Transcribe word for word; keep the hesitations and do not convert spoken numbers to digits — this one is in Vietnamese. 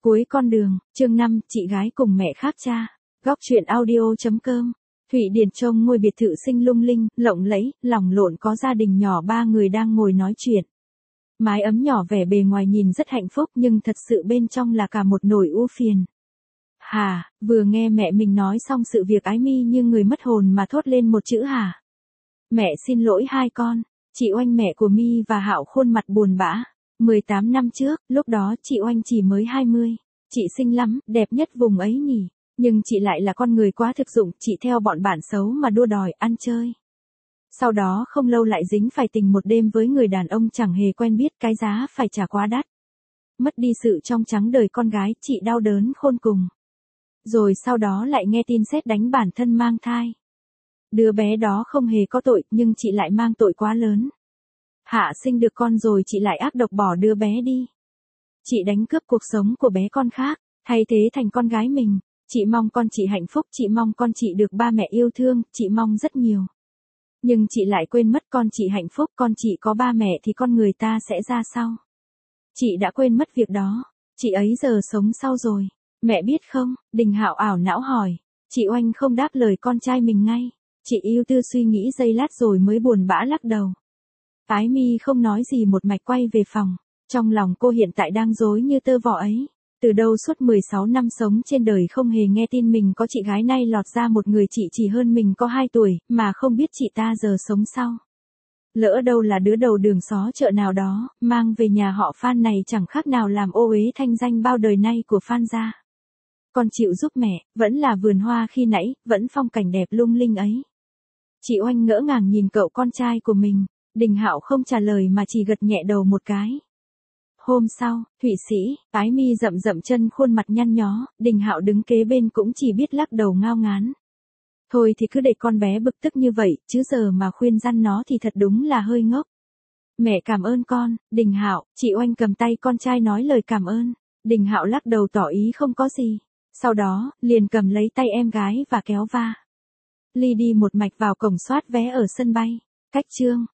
Cuối con đường, chương năm, chị gái cùng mẹ khác cha. Góc truyện audio.com. Thụy Điển trông ngôi biệt thự xinh lung linh, lộng lẫy, lỏng lộn có gia đình nhỏ ba người đang ngồi nói chuyện. Mái ấm nhỏ vẻ bề ngoài nhìn rất hạnh phúc nhưng thật sự bên trong là cả một nỗi ưu phiền. Hà, vừa nghe mẹ mình nói xong sự việc Ái Mi như người mất hồn mà thốt lên một chữ hà. Mẹ xin lỗi hai con. Chị Oanh mẹ của Mi và Hạo khuôn mặt buồn bã. mười tám năm trước, lúc đó chị Oanh chỉ mới hai mươi. Chị xinh lắm, đẹp nhất vùng ấy nhỉ. Nhưng chị lại là con người quá thực dụng, chị theo bọn bạn xấu mà đua đòi, ăn chơi. Sau đó không lâu lại dính phải tình một đêm với người đàn ông chẳng hề quen biết, cái giá phải trả quá đắt. Mất đi sự trong trắng đời con gái, chị đau đớn khôn cùng. Rồi sau đó lại nghe tin sét đánh bản thân mang thai. Đứa bé đó không hề có tội, nhưng chị lại mang tội quá lớn. Hạ sinh được con rồi chị lại ác độc bỏ đứa bé đi. Chị đánh cướp cuộc sống của bé con khác, thay thế thành con gái mình. Chị mong con chị hạnh phúc, chị mong con chị được ba mẹ yêu thương, chị mong rất nhiều. Nhưng chị lại quên mất con chị hạnh phúc, con chị có ba mẹ thì con người ta sẽ ra sao. Chị đã quên mất việc đó, chị ấy giờ sống sau rồi. Mẹ biết không, Đình Hạo ảo não hỏi. Chị Oanh không đáp lời con trai mình ngay. Chị ưu tư suy nghĩ giây lát rồi mới buồn bã lắc đầu. Ái Mi không nói gì một mạch quay về phòng. Trong lòng cô hiện tại đang rối như tơ vò ấy. Từ đâu suốt mười sáu năm sống trên đời không hề nghe tin mình có chị gái, nay lọt ra một người chị chỉ hơn mình có hai tuổi, mà không biết chị ta giờ sống sau. Lỡ đâu là đứa đầu đường xó chợ nào đó, mang về nhà họ Phan này chẳng khác nào làm ô uế thanh danh bao đời nay của Phan gia. Con chịu giúp mẹ, vẫn là vườn hoa khi nãy, vẫn phong cảnh đẹp lung linh ấy. Chị Oanh ngỡ ngàng nhìn cậu con trai của mình. Đình Hạo không trả lời mà chỉ gật nhẹ đầu một cái. Hôm sau, Thụy Sĩ, Ái Mi rậm rậm chân khuôn mặt nhăn nhó, Đình Hạo đứng kế bên cũng chỉ biết lắc đầu ngao ngán. Thôi thì cứ để con bé bực tức như vậy, chứ giờ mà khuyên răn nó thì thật đúng là hơi ngốc. Mẹ cảm ơn con. Đình Hạo, chị Oanh cầm tay con trai nói lời cảm ơn. Đình Hạo lắc đầu tỏ ý không có gì. Sau đó, liền cầm lấy tay em gái và kéo va. Ly đi một mạch vào cổng soát vé ở sân bay. Cách chương.